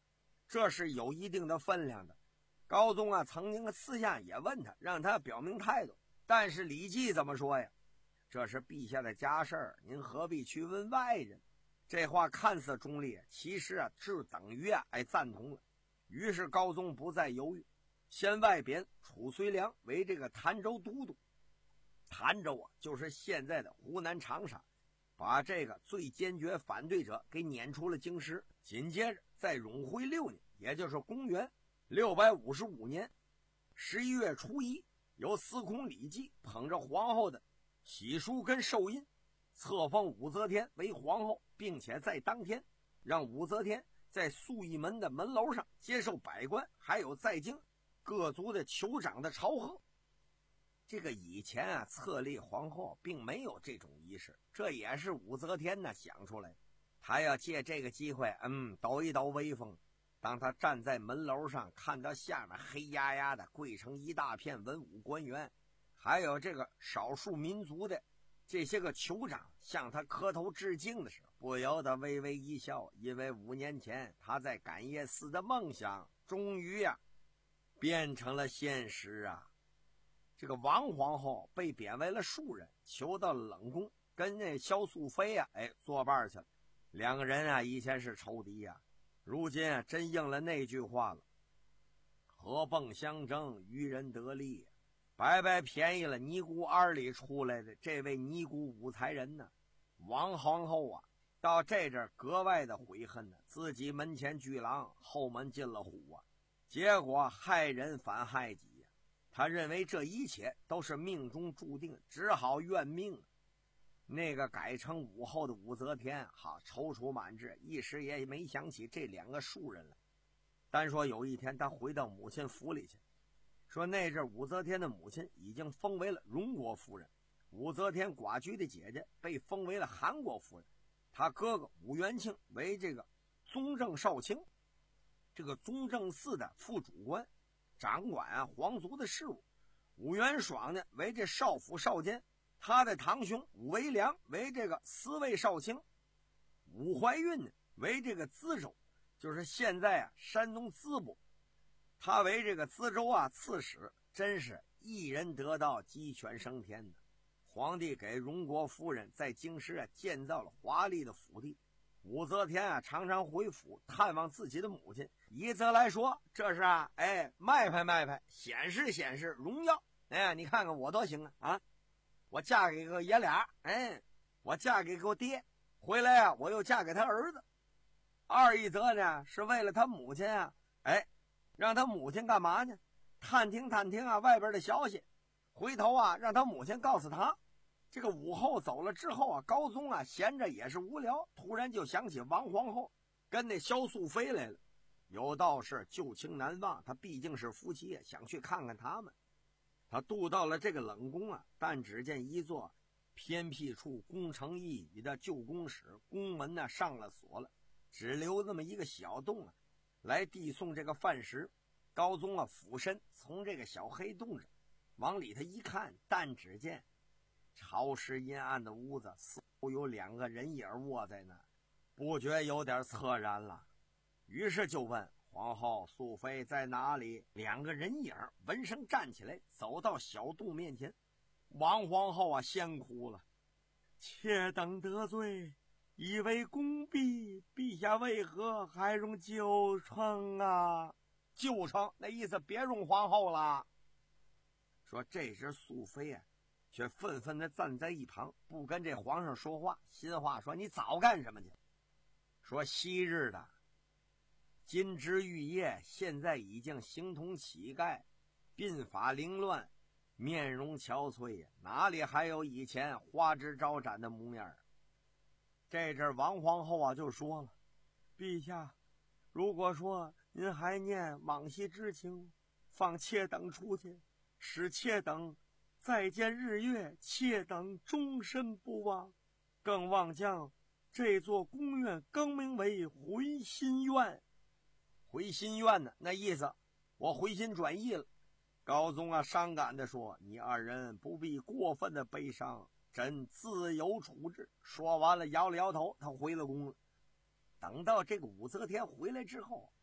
这是有一定的分量的。高宗啊曾经私下也问他，让他表明态度，但是李绩怎么说呀？这是陛下的家事儿，您何必去问外人？这话看似中立，其实啊就等于啊哎赞同了。于是高宗不再犹豫，先外贬褚遂良为这个潭州都督。潭州啊就是现在的湖南长沙，把这个最坚决反对者给撵出了京师。紧接着在永徽六年，也就是公元六百五十五年十一月初一，由司空李绩捧着皇后的玺书跟寿印，册封武则天为皇后，并且在当天让武则天在肃义门的门楼上接受百官还有在京各族的酋长的朝贺。这个以前啊册立皇后并没有这种仪式，这也是武则天呢想出来的。他要借这个机会嗯抖一抖威风。当他站在门楼上，看到下面黑压压的跪成一大片文武官员，还有这个少数民族的这些个酋长向他磕头致敬的时候，不由得微微一笑，因为五年前他在感业寺的梦想终于啊变成了现实啊。这个王皇后被贬为了庶人，求到冷宫，跟那萧素妃啊哎作伴去了。两个人啊以前是仇敌啊，如今啊真应了那句话了，合迸相争，渔人得利，白白便宜了尼姑庵里出来的这位尼姑武才人呢。王皇后啊到这阵格外的悔恨呢，自己门前巨狼，后门进了虎啊，结果害人反害己啊。他认为这一切都是命中注定，只好怨命。那个改成武后的武则天哈踌躇满志，一时也没想起这两个庶人来。单说有一天他回到母亲府里去，说那阵武则天的母亲已经封为了荣国夫人，武则天寡居的姐姐被封为了韩国夫人，他哥哥武元庆为这个宗正少卿，这个宗正寺的副主官，掌管啊皇族的事务。武元爽呢为这少府少监，他的堂兄武维良为这个司卫少卿，武怀孕呢为这个资州，就是现在啊山东淄博，他为这个淄州啊刺史，真是一人得道鸡犬升天的。皇帝给荣国夫人在京师啊建造了华丽的府邸，武则天啊常常回府探望自己的母亲，一则来说这是啊哎卖拍卖拍，显示显示荣耀，哎你看看我多行啊啊！我嫁给个爷俩，哎，我嫁给个我爹，回来啊，我又嫁给他儿子。二一则呢，是为了他母亲啊，哎，让他母亲干嘛呢？探听探听啊外边的消息，回头啊让他母亲告诉他。这个武后走了之后啊，高宗啊闲着也是无聊，突然就想起王皇后跟那萧素妃来了，有道是旧情难忘，他毕竟是夫妻，想去看看他们。他渡到了这个冷宫啊，但只见一座偏僻处攻城一隅的旧宫室，宫门呢上了锁了，只留那么一个小洞啊，来递送这个饭食。高宗啊俯身从这个小黑洞着往里头一看，但只见潮湿阴暗的屋子，似乎有两个人影卧在那儿，不觉有点恻然了。于是就问皇后素妃在哪里？两个人影闻声站起来，走到小洞面前。王皇后啊先哭了，妾等得罪，以为公婢，陛下为何还容旧称啊？旧称那意思别容皇后了。说这时素妃啊却愤愤地站在一旁，不跟这皇上说话，心话说你早干什么去？说昔日的金枝玉叶现在已经形同乞丐，鬓发凌乱，面容憔悴，哪里还有以前花枝招展的模样？这阵王皇后啊就说了，陛下，如果说您还念往昔之情，放妾等出去，使妾等再见日月，妾等终身不忘，更望将这座宫院更名为回心院。回心院呢，那意思我回心转意了。高宗啊伤感地说，你二人不必过分的悲伤，朕自有处置。说完了摇了摇头，他回了宫了。等到这个武则天回来之后，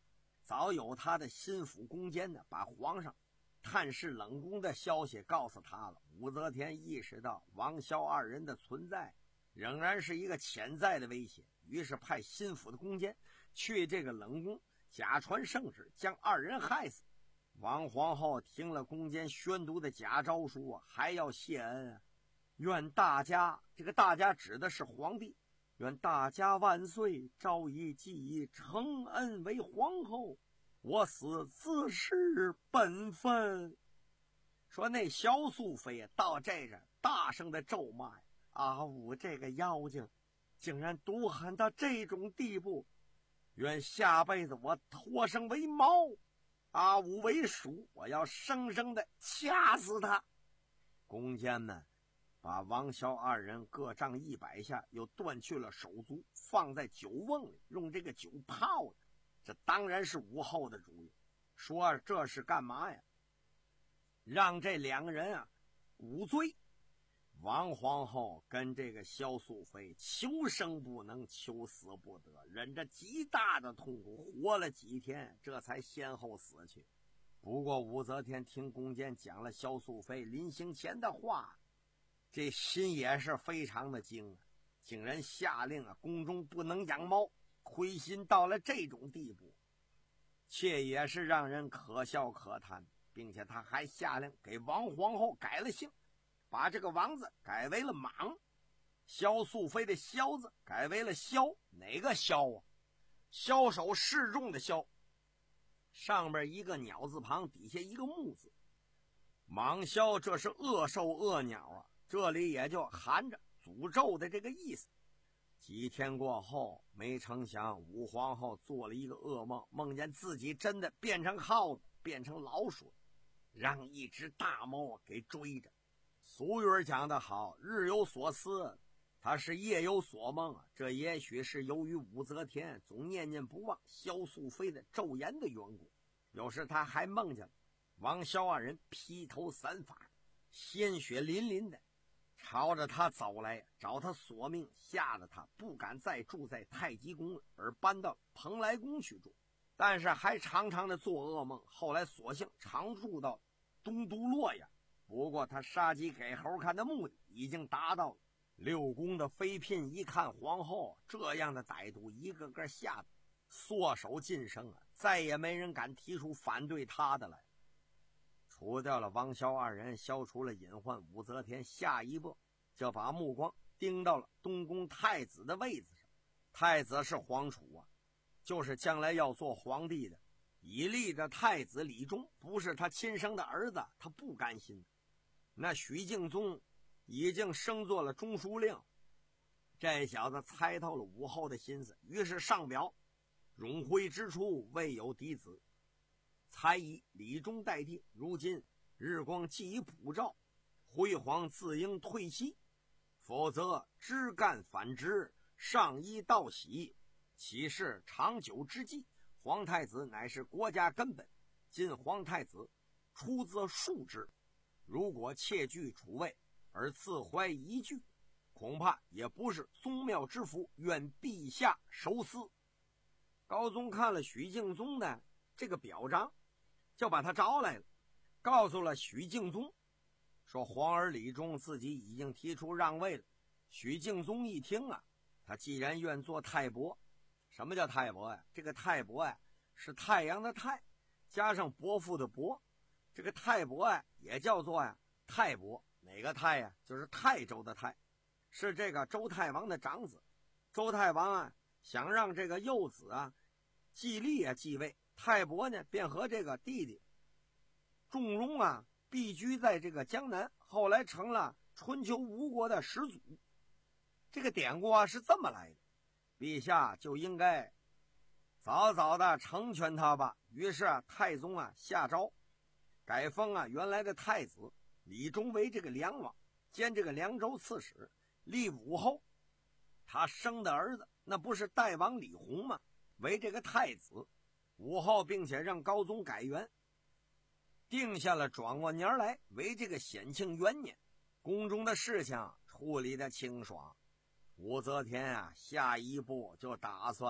早有他的心腹宫监呢，把皇上探视冷宫的消息告诉他了。武则天意识到王萧二人的存在仍然是一个潜在的威胁，于是派心腹的宫监去这个冷宫假传圣旨，将二人害死。王皇后听了宫监宣读的假诏书啊，还要谢恩啊，愿大家，这个大家指的是皇帝，愿大家万岁，诏以既以承恩为皇后，我死自是本分。说那萧素妃到这着大声的咒骂呀，阿武这个妖精竟然毒狠到这种地步，愿下辈子我脱生为猫，阿武为鼠，我要生生的掐死他。宫监们把王萧二人各杖一百下，又断去了手足，放在酒瓮里，用这个酒泡的。这当然是武后的主意，说这是干嘛呀？让这两个人啊无罪。王皇后跟这个萧素妃求生不能，求死不得，忍着极大的痛苦，活了几天，这才先后死去。不过武则天听宫监讲了萧素妃临行前的话，这心也是非常的惊啊，竟然下令啊宫中不能养猫，亏心到了这种地步，却也是让人可笑可叹。并且他还下令给王皇后改了姓，把这个王字改为了莽，萧素妃的萧字改为了萧。哪个萧啊？枭首示众的萧，上面一个鸟字旁，底下一个木字。莽萧这是恶兽恶鸟啊，这里也就含着诅咒的这个意思。几天过后，没成想武皇后做了一个噩梦，梦见自己真的变成耗子，变成老鼠，让一只大猫给追着。俗语讲得好，日有所思，他是夜有所梦啊。这也许是由于武则天总念念不忘萧素妃的咒言的缘故。有时他还梦见王萧二人披头散发，鲜血淋淋的朝着他走来，找他索命，吓得他不敢再住在太极宫了，而搬到蓬莱宫去住。但是还常常的做噩梦，后来索性常住到东都洛阳。不过他杀鸡给猴看的目的已经达到了。六宫的妃嫔一看皇后这样的歹毒，一个个吓得缩手噤声啊，再也没人敢提出反对他的来。除掉了王萧二人，消除了隐患，武则天下一步就把目光盯到了东宫太子的位子上。太子是皇储啊，就是将来要做皇帝的。已立的太子李忠不是他亲生的儿子，他不甘心。那许敬宗已经升做了中书令，这小子猜透了武后的心思，于是上表永徽之初未有嫡子，才以李忠代替。如今日光既已补诏，辉煌自应退息，否则枝干反直，上衣道喜，岂是长久之计？皇太子乃是国家根本，今皇太子出自庶之，如果窃据储位而自怀疑惧，恐怕也不是宗庙之福，愿陛下收思。高宗看了许敬宗的这个表彰，就把他招来了，告诉了许敬宗，说皇儿李忠自己已经提出让位了。许敬宗一听啊，他既然愿做太伯，什么叫太伯呀？这个太伯呀，是太阳的太加上伯父的伯，这个太伯呀也叫做呀太伯。哪个太呀？就是泰州的泰，是这个周太王的长子。周太王啊想让这个幼子啊季历啊继位，太伯呢便和这个弟弟仲荣啊避居在这个江南，后来成了春秋吴国的始祖。这个典故啊是这么来的，陛下就应该早早的成全他吧。于是啊太宗啊下诏改封啊原来的太子李忠为这个梁王，兼这个凉州刺史。立武后他生的儿子那不是代王李弘吗？为这个太子。武后并且让高宗改元，定下了转过年来为这个显庆元年。宫中的事情处理的清爽。武则天啊下一步就打算了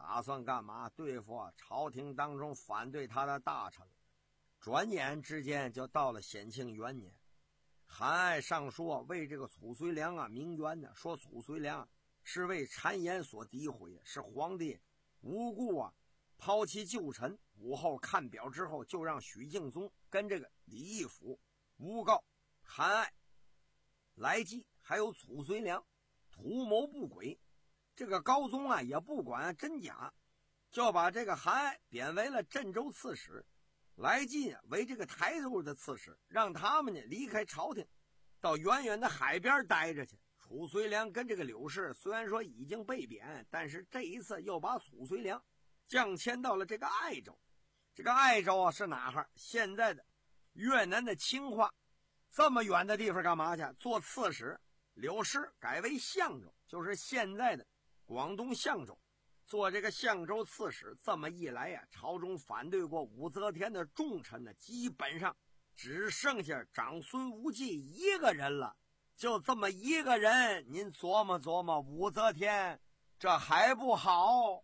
打算干嘛对付啊朝廷当中反对他的大臣。转眼之间就到了显庆元年，韩爱上书啊为这个褚遂良啊鸣冤呢，说褚遂良是为谗言所诋毁，是皇帝无故啊抛弃旧臣。武后看表之后，就让许敬宗跟这个李义府诬告韩爱、来济还有褚遂良图谋不轨。这个高宗啊也不管真假，就把这个韩爱贬为了镇州刺史，来济啊为这个台州的刺史，让他们呢离开朝廷，到远远的海边待着去。褚遂良跟这个柳氏虽然说已经被贬，但是这一次又把褚遂良降迁到了这个爱州。这个爱州啊是哪哈？现在的越南的清化。这么远的地方干嘛去？做刺史。柳氏改为相州，就是现在的广东象州，做这个象州刺史。这么一来呀、啊，朝中反对过武则天的重臣呢，基本上只剩下长孙无忌一个人了。就这么一个人，您琢磨琢磨，武则天这还不好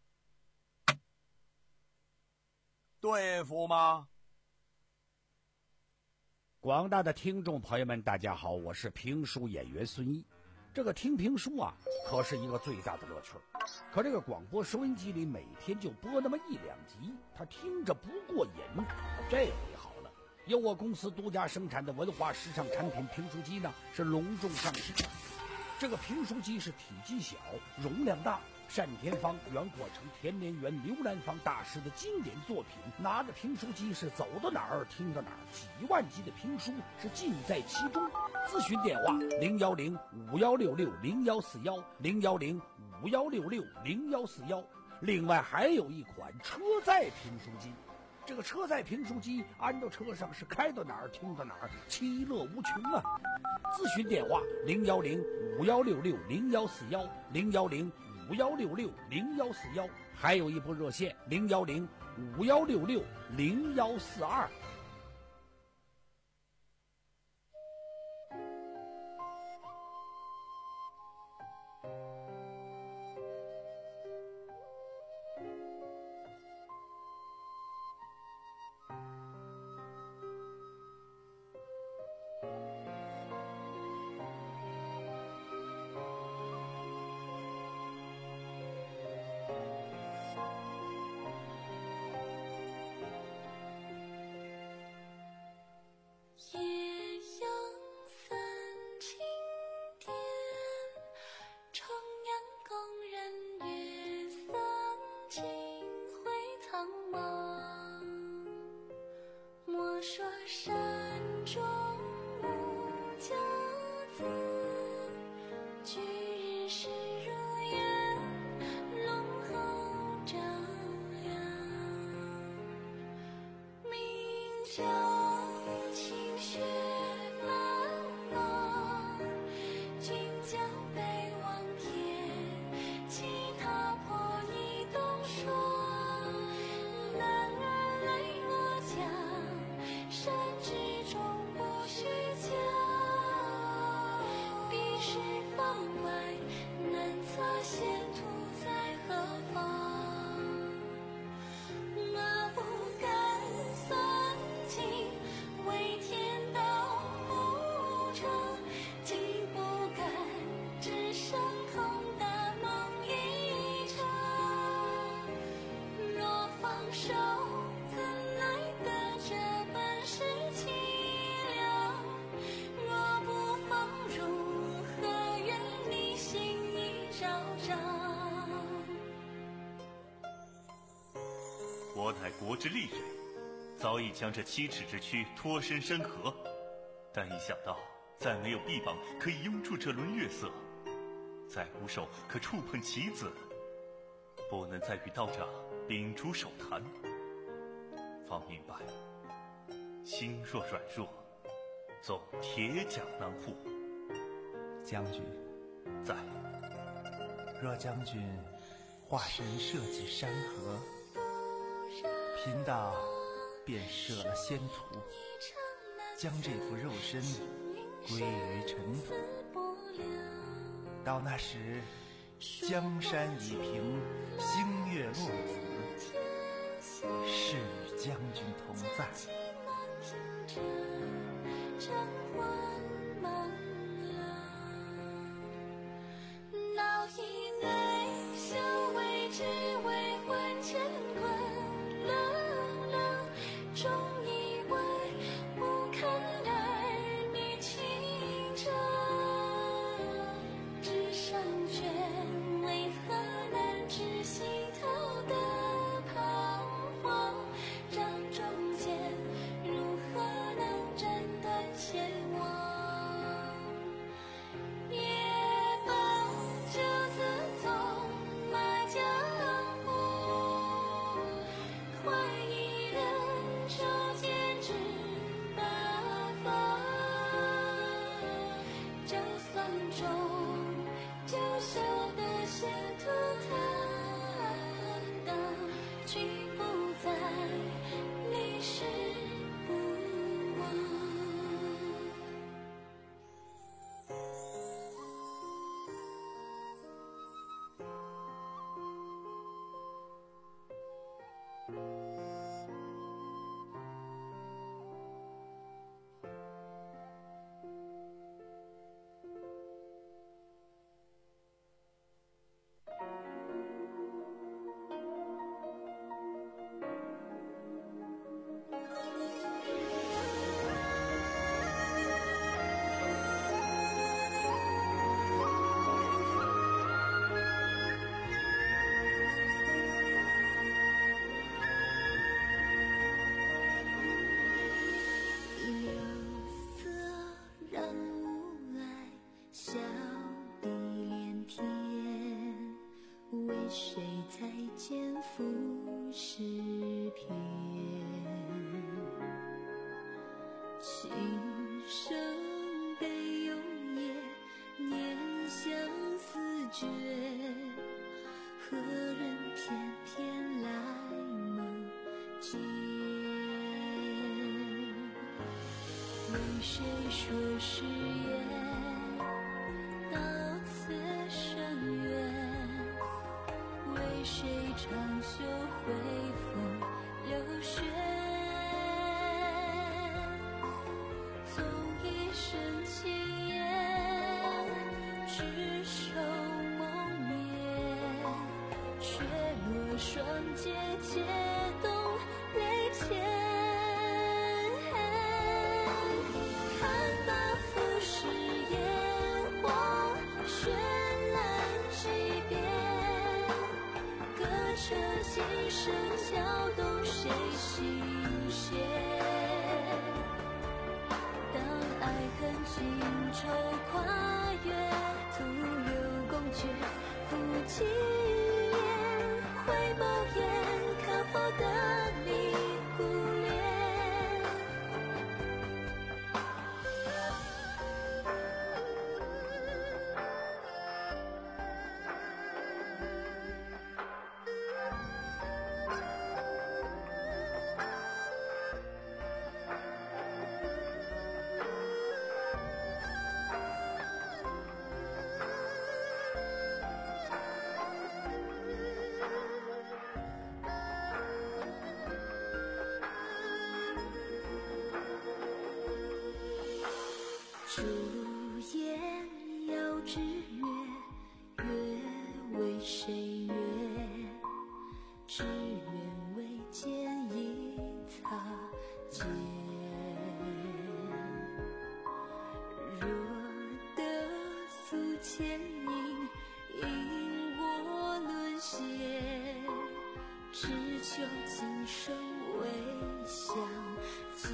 对付吗？ 广大的听众朋友们，大家好，我是评书演员孙一。这个听评书啊，可是一个最大的乐趣。可这个广播收音机里每天就播那么一两集，他听着不过瘾。这回好了，由我公司独家生产的文化时尚产品评书机呢，是隆重上市。这个评书机是体积小，容量大，单田芳、袁阔成、田连元、刘兰芳大师的经典作品。拿着评书机是走到哪儿听到哪儿，几万集的评书是尽在其中。咨询电话零幺零五幺六六零幺四幺零幺零五幺六六零幺四幺。另外还有一款车载评书机，这个车载评书机安到车上是开到哪儿听到哪儿，其乐无穷啊！咨询电话零幺零五幺六六零幺四幺零幺零五幺六六零幺四幺，还有一部热线零幺零五幺六六零幺四二。 我乃国之利人，早已将这七尺之躯脱身山河，但一想到再没有臂膀可以拥住这轮月色，再无手可触碰棋子，不能再与道长秉烛手谈，方明白心若软弱，纵铁甲难护。 将军在。 若将军化身涉及山河，贫道便舍了仙途，将这副肉身归于尘土。到那时， 江山已平，星月落子，是与将军同在。 闹一内，修为只为魂牵滚冷冷，终以为不堪儿女情长。纸上卷，为何难知心头的彷徨？掌中剑，如何能斩断前往？谁才见浮世篇？情深悲永夜，念相思绝。何人偏偏来梦见？为谁说誓言？到此生缘。为谁长袖会风流雪？纵一生情言，执手梦灭，却落双节皆动泪千。看罢浮世烟火，绚烂几遍。这琴声敲动谁心弦？当爱恨情仇跨越，徒留宫阙，抚今夜，回眸眼，看后的你忽略。烛焰遥知月，月为谁月？只愿未见一擦肩。若得诉前因，因我沦陷，只求今生未相见。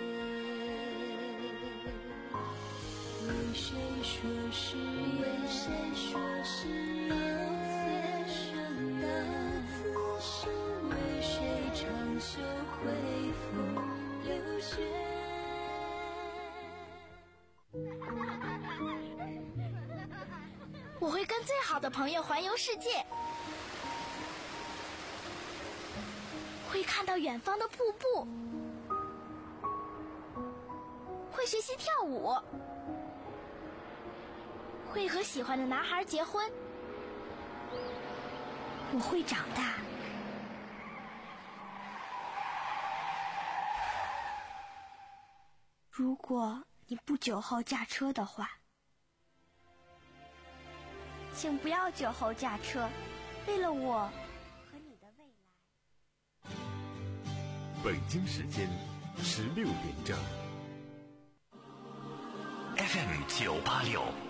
为谁说誓言？为谁说誓言？到此生缘。为谁长袖会风流雪？ 我会跟最好的朋友环游世界，会看到远方的瀑布，会学习跳舞，会和喜欢的男孩结婚， 我会长大。如果你不酒后驾车的话，请不要酒后驾车，为了我和你的未来。 北京时间十六点整。 F M 九八六